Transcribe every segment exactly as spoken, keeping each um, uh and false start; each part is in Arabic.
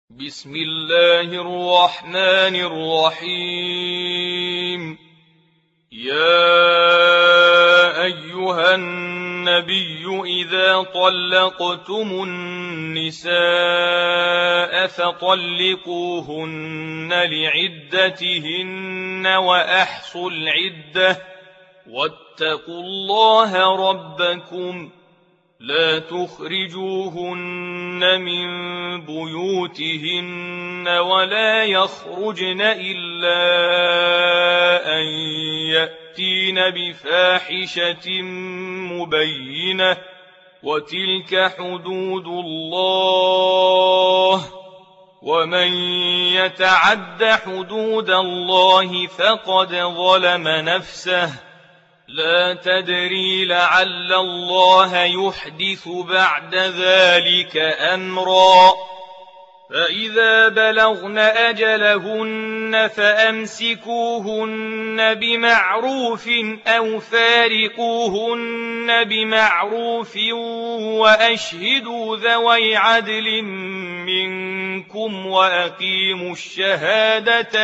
بسم الله الرحمن الرحيم. يا أيها النبي إذا طلقتم النساء فطلقوهن لعدتهن وأحصوا العدة واتقوا الله ربكم لا تخرجوهن من بيوتهن ولا يخرجن إلا أن يأتين بفاحشة مبينة وتلك حدود الله ومن يتعد حدود الله فقد ظلم نفسه لا تدري لعل الله يحدث بعد ذلك أمرا. فإذا بلغن أجلهن فأمسكوهن بمعروف أو فارقوهن بمعروف وأشهدوا ذوي عدل منكم وأقيموا الشهادة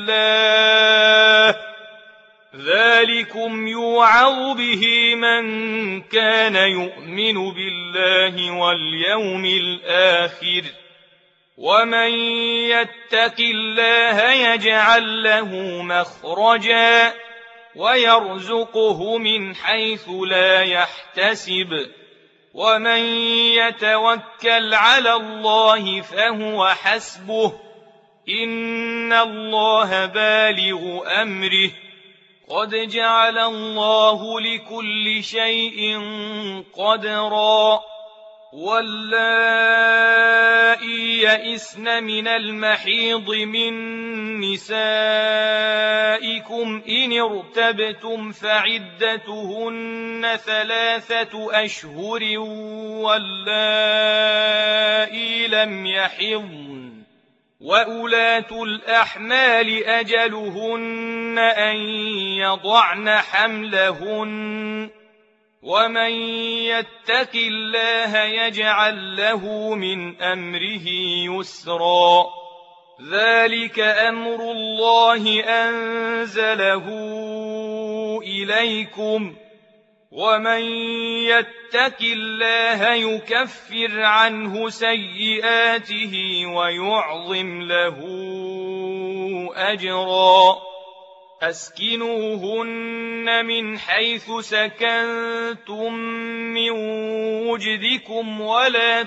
لله ذلكم يوعظ به من كان يؤمن بالله واليوم الآخر ومن يتق الله يجعل له مخرجا ويرزقه من حيث لا يحتسب ومن يتوكل على الله فهو حسبه إن الله بالغ أمره قد جعل الله لكل شيء قدرا. واللائي يئسن من المحيض من نسائكم إن ارتبتم فعدتهن ثلاثة أشهر واللائي لم يحضن وأولاة الأحمال أجلهن أن يضعن حملهن ومن يتق الله يجعل له من أمره يسرا. ذلك أمر الله أنزله إليكم ومن يتق الله يكفر عنه سيئاته ويعظم له أجرا. أسكنوهن من حيث سكنتم من وجدكم ولا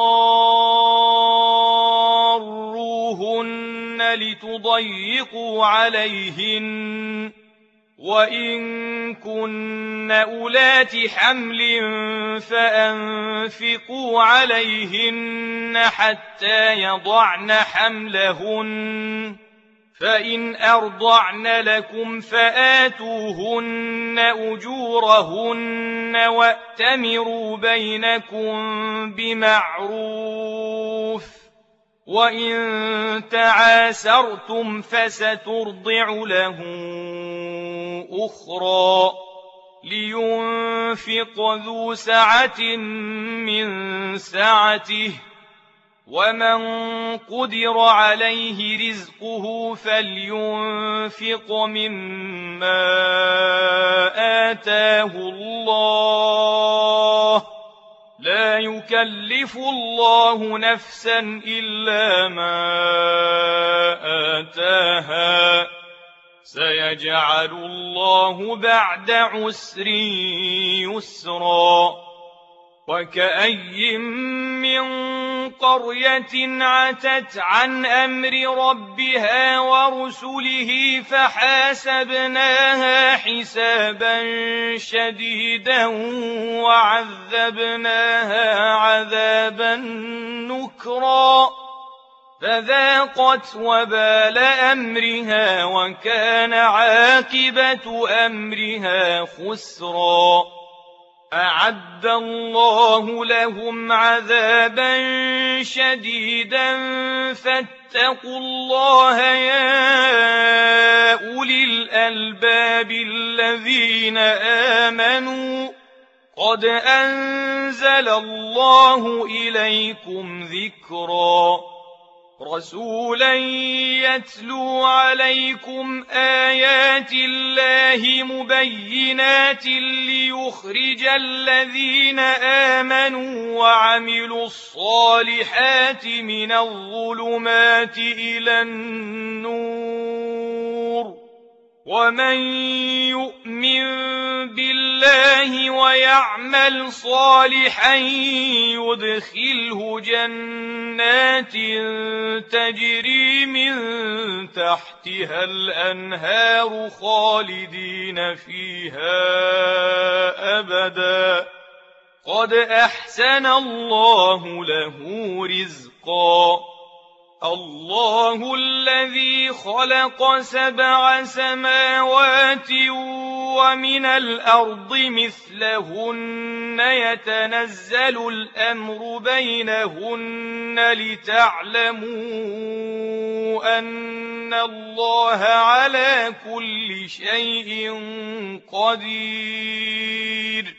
تضاروهن لتضيقوا عليهن وإن كن أولات حمل فأنفقوا عليهن حتى يضعن حملهن فإن أرضعن لكم فآتوهن أجورهن وأتمروا بينكم بمعروف وإن تعاسرتم فسترضع له أخرى لينفق ذو سعة من سعته ومن قدر عليه رزقه فلينفق مما آتاه الله لا يكلف الله نفسا إلا ما آتاها سيجعل الله بعد عسر يسرا. وكأي من قرية عتت عن أمر ربها ورسله فحاسبناها حسابا شديدا وعذبناها عذابا نكرا فذاقت وبال أمرها وكان عاقبة أمرها خسرا. أعد الله لهم عذابا شديدا فاتقوا الله يا أولي الألباب الذين آمنوا قد أنزل الله إليكم ذكرا رسولا يتلو عليكم آيات الله مبينات ليخرج الذين آمنوا وعملوا الصالحات من الظلمات إلى النور ومن يؤمن بالله ويعمل صالحا يدخله جنات تجري من تحتها الأنهار خالدين فيها أبدا قد أحسن الله له رزقا الله الذي خلق سبع سماوات ومن الأرض مثلهن يتنزل الأمر بينهن لتعلموا أن الله على كل شيء قدير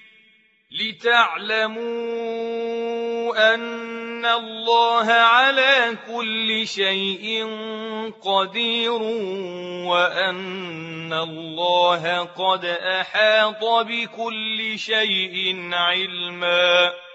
لتعلموا أن الله على كل شيء قدير وأن الله قد أحاط بكل شيء علما